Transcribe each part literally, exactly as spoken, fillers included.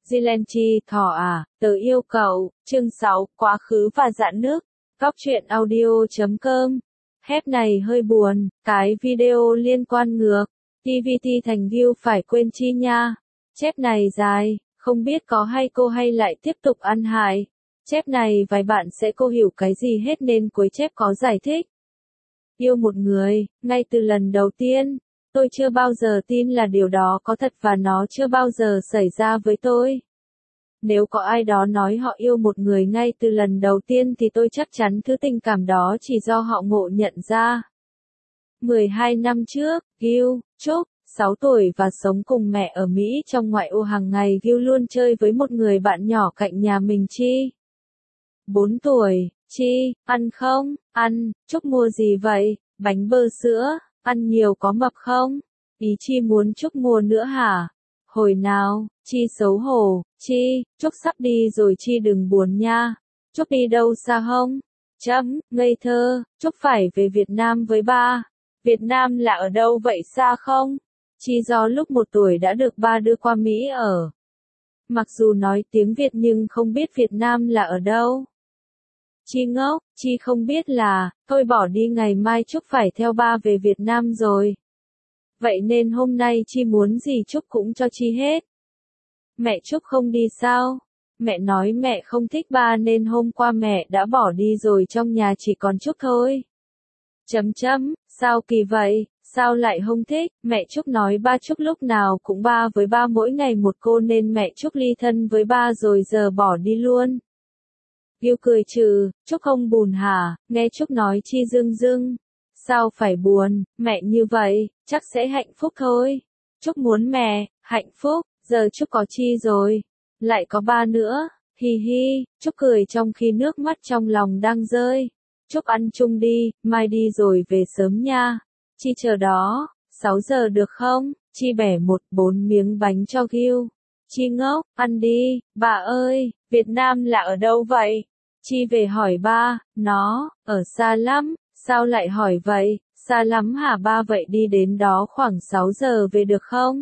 Zilenchi, thỏ à, tớ yêu cậu, chương sáu, quá khứ và dạn nước, góc truyện audio chấm com. Hép này hơi buồn, cái video liên quan ngược, tê vê tê thành view phải quên chi nha. Chép này dài, không biết có hay cô hay lại tiếp tục ăn hại. Chép này vài bạn sẽ cô hiểu cái gì hết nên cuối chép có giải thích. Yêu một người, ngay từ lần đầu tiên, tôi chưa bao giờ tin là điều đó có thật và nó chưa bao giờ xảy ra với tôi. Nếu có ai đó nói họ yêu một người ngay từ lần đầu tiên thì tôi chắc chắn thứ tình cảm đó chỉ do họ ngộ nhận ra. mười hai năm trước, Gil, Trúc, sáu tuổi và sống cùng mẹ ở Mỹ trong ngoại ô hàng ngày. Gil luôn chơi với một người bạn nhỏ cạnh nhà mình. Chi, bốn tuổi, Chi, ăn không? Ăn. Trúc mua gì vậy? Bánh bơ sữa, ăn nhiều có mập không? Ý Chi muốn Trúc mua nữa hả? Hồi nào? Chi xấu hổ. Chi, Trúc sắp đi rồi Chi đừng buồn nha. Trúc đi đâu xa không? Chấm, ngây thơ, Trúc phải về Việt Nam với ba. Việt Nam là ở đâu vậy, xa không? Chi do lúc một tuổi đã được ba đưa qua Mỹ ở. Mặc dù nói tiếng Việt nhưng không biết Việt Nam là ở đâu. Chi ngốc, Chi không biết là, thôi bỏ đi, ngày mai Trúc phải theo ba về Việt Nam rồi. Vậy nên hôm nay Chi muốn gì Trúc cũng cho Chi hết. Mẹ Trúc không đi sao? Mẹ nói mẹ không thích ba nên hôm qua mẹ đã bỏ đi rồi, trong nhà chỉ còn Trúc thôi. Chấm chấm, sao kỳ vậy? Sao lại không thích? Mẹ Trúc nói ba Trúc lúc nào cũng ba với ba mỗi ngày một cô nên mẹ Trúc ly thân với ba rồi giờ bỏ đi luôn. Yêu cười trừ, Trúc không buồn hả? Nghe Trúc nói Chi rưng rưng. Sao phải buồn, mẹ như vậy, chắc sẽ hạnh phúc thôi. Trúc muốn mẹ, hạnh phúc, giờ Trúc có Chi rồi. Lại có ba nữa, hi hi, Trúc cười trong khi nước mắt trong lòng đang rơi. Trúc ăn chung đi, mai đi rồi về sớm nha. Chi chờ đó, sáu giờ được không? Chi bẻ một bốn miếng bánh cho Gil. Chi ngốc, ăn đi, bà ơi, Việt Nam là ở đâu vậy? Chi về hỏi ba, nó, ở xa lắm, sao lại hỏi vậy, xa lắm hả ba, vậy đi đến đó khoảng sáu giờ về được không?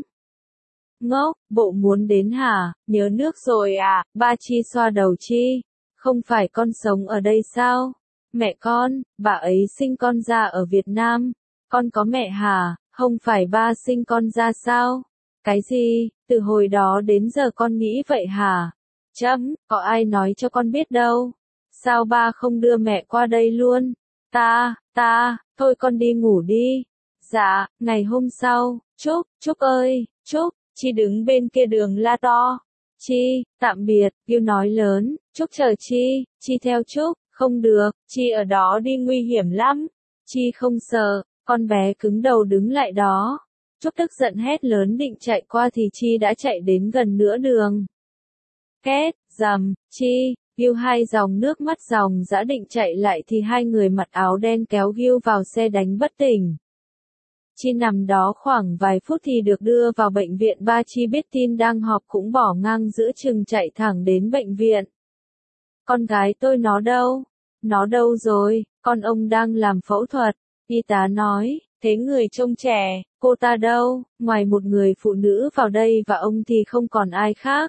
Ngốc, bộ muốn đến hả, nhớ nước rồi à, ba. Chi xoa đầu Chi, không phải con sống ở đây sao? Mẹ con, bà ấy sinh con ra ở Việt Nam, con có mẹ hả, không phải ba sinh con ra sao? Cái gì, từ hồi đó đến giờ con nghĩ vậy hả? Chấm, có ai nói cho con biết đâu. Sao ba không đưa mẹ qua đây luôn? Ta, ta, thôi con đi ngủ đi. Dạ, ngày hôm sau, Trúc, Trúc ơi, Trúc, Chi đứng bên kia đường la to. Chi, tạm biệt, Gil nói lớn, Trúc chờ Chi, Chi theo Trúc, không được, Chi ở đó đi nguy hiểm lắm. Chi không sợ, con bé cứng đầu đứng lại đó. Trúc tức giận hét lớn định chạy qua thì Chi đã chạy đến gần nửa đường. Két, rầm, Chi, Gil hai dòng nước mắt dòng dã định chạy lại thì hai người mặc áo đen kéo Gil vào xe đánh bất tỉnh. Chi nằm đó khoảng vài phút thì được đưa vào bệnh viện. Ba Chi biết tin đang họp cũng bỏ ngang giữa chừng chạy thẳng đến bệnh viện. Con gái tôi nó đâu? Nó đâu rồi? Con ông đang làm phẫu thuật. Y tá nói, thế người trông trẻ, cô ta đâu? Ngoài một người phụ nữ vào đây và ông thì không còn ai khác.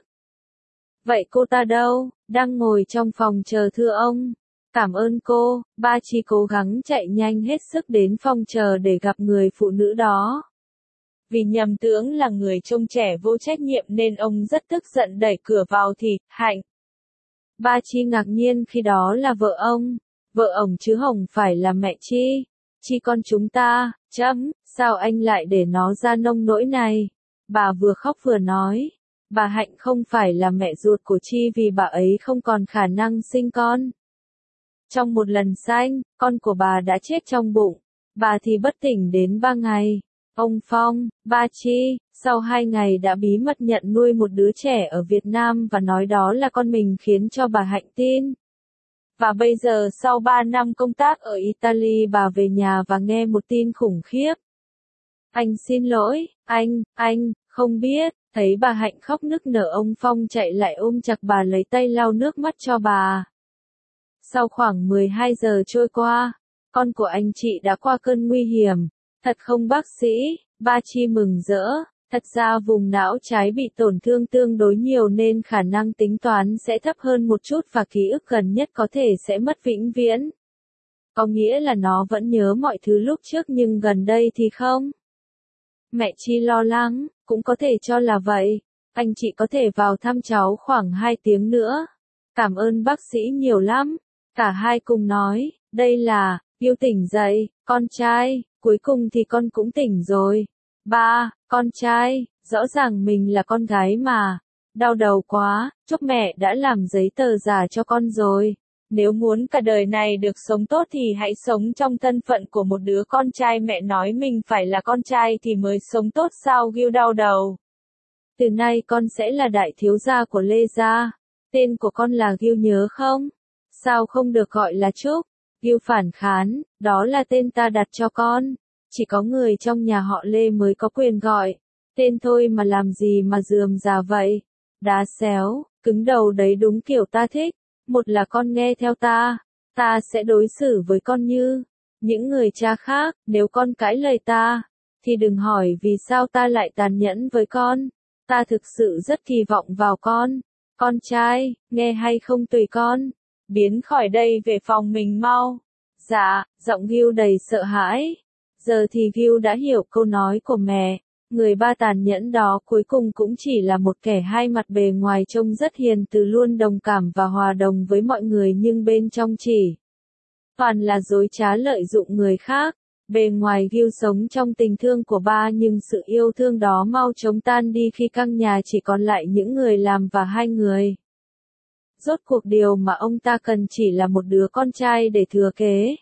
Vậy cô ta đâu? Đang ngồi trong phòng chờ thưa ông. Cảm ơn cô. Ba Chi cố gắng chạy nhanh hết sức đến phòng chờ để gặp người phụ nữ đó. Vì nhầm tưởng là người trông trẻ vô trách nhiệm nên ông rất tức giận đẩy cửa vào thì, Hạnh. Ba Chi ngạc nhiên khi đó là vợ ông. Vợ ổng chứ không phải là mẹ Chi. Chi con chúng ta, chấm, sao anh lại để nó ra nông nỗi này? Bà vừa khóc vừa nói. Bà Hạnh không phải là mẹ ruột của Chi vì bà ấy không còn khả năng sinh con. Trong một lần sanh, con của bà đã chết trong bụng. Bà thì bất tỉnh đến ba ngày. Ông Phong, ba Chi, sau hai ngày đã bí mật nhận nuôi một đứa trẻ ở Việt Nam và nói đó là con mình khiến cho bà Hạnh tin. Và bây giờ sau ba năm công tác ở Italy bà về nhà và nghe một tin khủng khiếp. Anh xin lỗi, anh, anh, không biết. Thấy bà Hạnh khóc nức nở, ông Phong chạy lại ôm chặt bà lấy tay lau nước mắt cho bà. Sau khoảng mười hai giờ trôi qua, con của anh chị đã qua cơn nguy hiểm. Thật không bác sĩ? Ba Chi mừng rỡ, Thật ra vùng não trái bị tổn thương tương đối nhiều nên khả năng tính toán sẽ thấp hơn một chút và ký ức gần nhất có thể sẽ mất vĩnh viễn. Có nghĩa là nó vẫn nhớ mọi thứ lúc trước nhưng gần đây thì không. Mẹ Chi lo lắng, cũng có thể cho là vậy. Anh chị có thể vào thăm cháu khoảng hai tiếng nữa. Cảm ơn bác sĩ nhiều lắm. Cả hai cùng nói, đây là, Gil tỉnh dậy, con trai, cuối cùng thì con cũng tỉnh rồi. Ba, con trai, rõ ràng mình là con gái mà. Đau đầu quá, chúc mẹ đã làm giấy tờ giả cho con rồi. Nếu muốn cả đời này được sống tốt thì hãy sống trong thân phận của một đứa con trai. Mẹ nói mình phải là con trai thì mới sống tốt sao? Gil đau đầu. Từ nay con sẽ là đại thiếu gia của Lê gia. Tên của con là Gil nhớ không? Sao không được gọi là Trúc? Gil phản kháng, đó là tên ta đặt cho con. Chỉ có người trong nhà họ Lê mới có quyền gọi. Tên thôi mà làm gì mà rườm rà vậy? Đá xéo, cứng đầu đấy đúng kiểu ta thích. Một là con nghe theo ta, ta sẽ đối xử với con như những người cha khác. Nếu con cãi lời ta, thì đừng hỏi vì sao ta lại tàn nhẫn với con. Ta thực sự rất kỳ vọng vào con. Con trai, nghe hay không tùy con. Biến khỏi đây về phòng mình mau. Dạ, giọng Gil đầy sợ hãi. Giờ thì Gil đã hiểu câu nói của mẹ. Người ba tàn nhẫn đó cuối cùng cũng chỉ là một kẻ hai mặt, bề ngoài trông rất hiền từ, luôn đồng cảm và hòa đồng với mọi người nhưng bên trong chỉ toàn là dối trá lợi dụng người khác. Bề ngoài Gil sống trong tình thương của ba nhưng sự yêu thương đó mau chóng tan đi khi căn nhà chỉ còn lại những người làm và hai người. Rốt cuộc điều mà ông ta cần chỉ là một đứa con trai để thừa kế.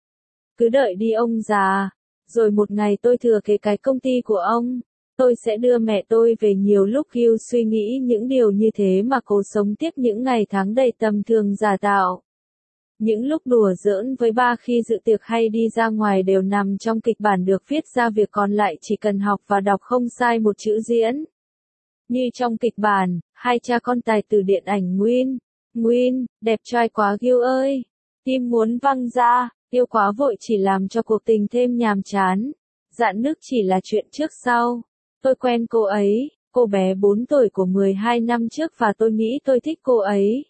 Cứ đợi đi ông già. Rồi một ngày tôi thừa kế cái công ty của ông, tôi sẽ đưa mẹ tôi về. Nhiều lúc Gil suy nghĩ những điều như thế mà cố sống tiếp những ngày tháng đầy tầm thường giả tạo. Những lúc đùa giỡn với ba khi dự tiệc hay đi ra ngoài đều nằm trong kịch bản được viết ra, việc còn lại chỉ cần học và đọc không sai một chữ diễn. Như trong kịch bản, hai cha con tài tử điện ảnh Nguyên. Nguyên, đẹp trai quá Gil ơi. Tim muốn văng ra. Yêu quá vội chỉ làm cho cuộc tình thêm nhàm chán. Dạn nứt chỉ là chuyện trước sau. Tôi quen cô ấy, cô bé bốn tuổi của mười hai năm trước và tôi nghĩ tôi thích cô ấy.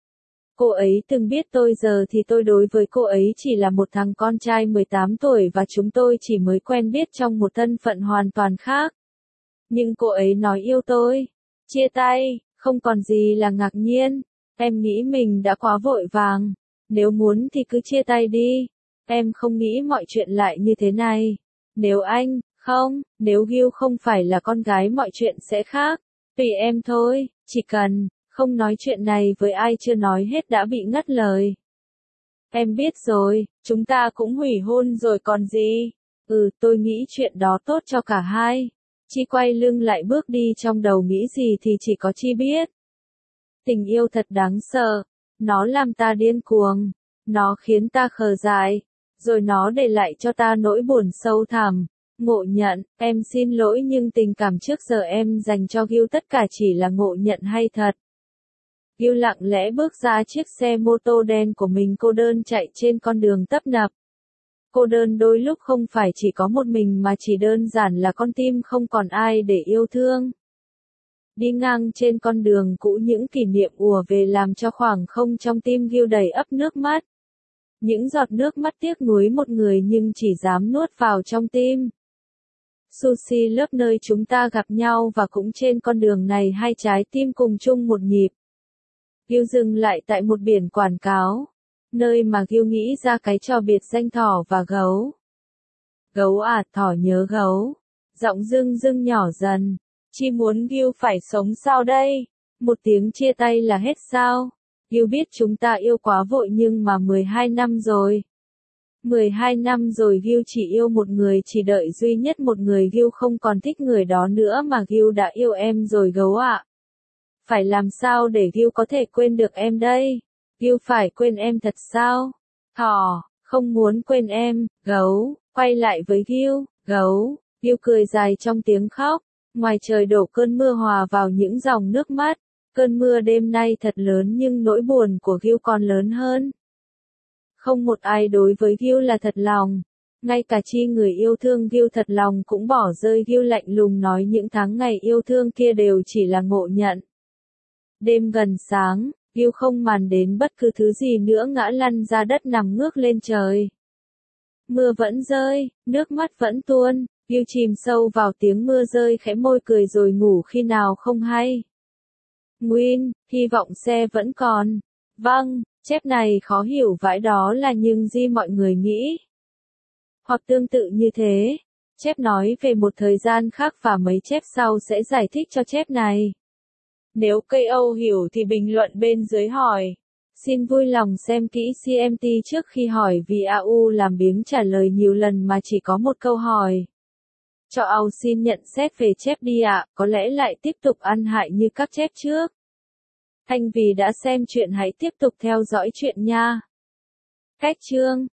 Cô ấy từng biết tôi, giờ thì tôi đối với cô ấy chỉ là một thằng con trai mười tám tuổi và chúng tôi chỉ mới quen biết trong một thân phận hoàn toàn khác. Nhưng cô ấy nói yêu tôi. Chia tay, không còn gì là ngạc nhiên. Em nghĩ mình đã quá vội vàng. Nếu muốn thì cứ chia tay đi. Em không nghĩ mọi chuyện lại như thế này. Nếu anh, không, nếu Gil không phải là con gái mọi chuyện sẽ khác. Tùy em thôi, chỉ cần, không nói chuyện này với ai. Chưa nói hết đã bị ngắt lời. Em biết rồi, chúng ta cũng hủy hôn rồi còn gì. Ừ, tôi nghĩ chuyện đó tốt cho cả hai. Chi quay lưng lại bước đi, trong đầu nghĩ gì thì chỉ có Chi biết. Tình yêu thật đáng sợ. Nó làm ta điên cuồng. Nó khiến ta khờ dại. Rồi nó để lại cho ta nỗi buồn sâu thẳm. Ngộ nhận, em xin lỗi nhưng tình cảm trước giờ em dành cho Gil tất cả chỉ là ngộ nhận hay thật. Gil lặng lẽ bước ra chiếc xe mô tô đen của mình, cô đơn chạy trên con đường tấp nập. Cô đơn đôi lúc không phải chỉ có một mình mà chỉ đơn giản là con tim không còn ai để yêu thương. Đi ngang trên con đường cũ, những kỷ niệm ùa về làm cho khoảng không trong tim Gil đầy ắp nước mắt. Những giọt nước mắt tiếc nuối một người nhưng chỉ dám nuốt vào trong tim. Sushi lớp nơi chúng ta gặp nhau, và cũng trên con đường này hai trái tim cùng chung một nhịp. Gil dừng lại tại một biển quảng cáo, nơi mà Gil nghĩ ra cái trò biệt danh thỏ và gấu. Gấu à, thỏ nhớ gấu. Giọng dưng dưng nhỏ dần. Chi muốn Gil phải sống sao đây? Một tiếng chia tay là hết sao? Gil biết chúng ta yêu quá vội nhưng mà mười hai năm rồi. mười hai năm rồi Gil chỉ yêu một người, chỉ đợi duy nhất một người. Gil không còn thích người đó nữa mà Gil đã yêu em rồi gấu ạ. Phải làm sao để Gil có thể quên được em đây? Gil phải quên em thật sao? Thỏ, không muốn quên em. Gấu, quay lại với Gil. Gấu, Gil cười dài trong tiếng khóc. Ngoài trời đổ cơn mưa hòa vào những dòng nước mắt. Cơn mưa đêm nay thật lớn nhưng nỗi buồn của Gil còn lớn hơn. Không một ai đối với Gil là thật lòng. Ngay cả chi người yêu thương Gil thật lòng cũng bỏ rơi Gil lạnh lùng nói những tháng ngày yêu thương kia đều chỉ là ngộ nhận. Đêm gần sáng, Gil không màng đến bất cứ thứ gì nữa ngã lăn ra đất nằm ngước lên trời. Mưa vẫn rơi, nước mắt vẫn tuôn, Gil chìm sâu vào tiếng mưa rơi khẽ môi cười rồi ngủ khi nào không hay. Nguyên, hy vọng xe vẫn còn. Vâng, chép này khó hiểu vãi đó là nhưng gì mọi người nghĩ. Hoặc tương tự như thế, chép nói về một thời gian khác và mấy chép sau sẽ giải thích cho chép này. Nếu ca o hiểu thì bình luận bên dưới hỏi. Xin vui lòng xem kỹ xê em tê trước khi hỏi vì a u làm biếng trả lời nhiều lần mà chỉ có một câu hỏi. Cho a u xin nhận xét về chép đi ạ, có lẽ lại tiếp tục ăn hại như các chép trước. Thành vì đã xem chuyện hãy tiếp tục theo dõi chuyện nha. Cách chương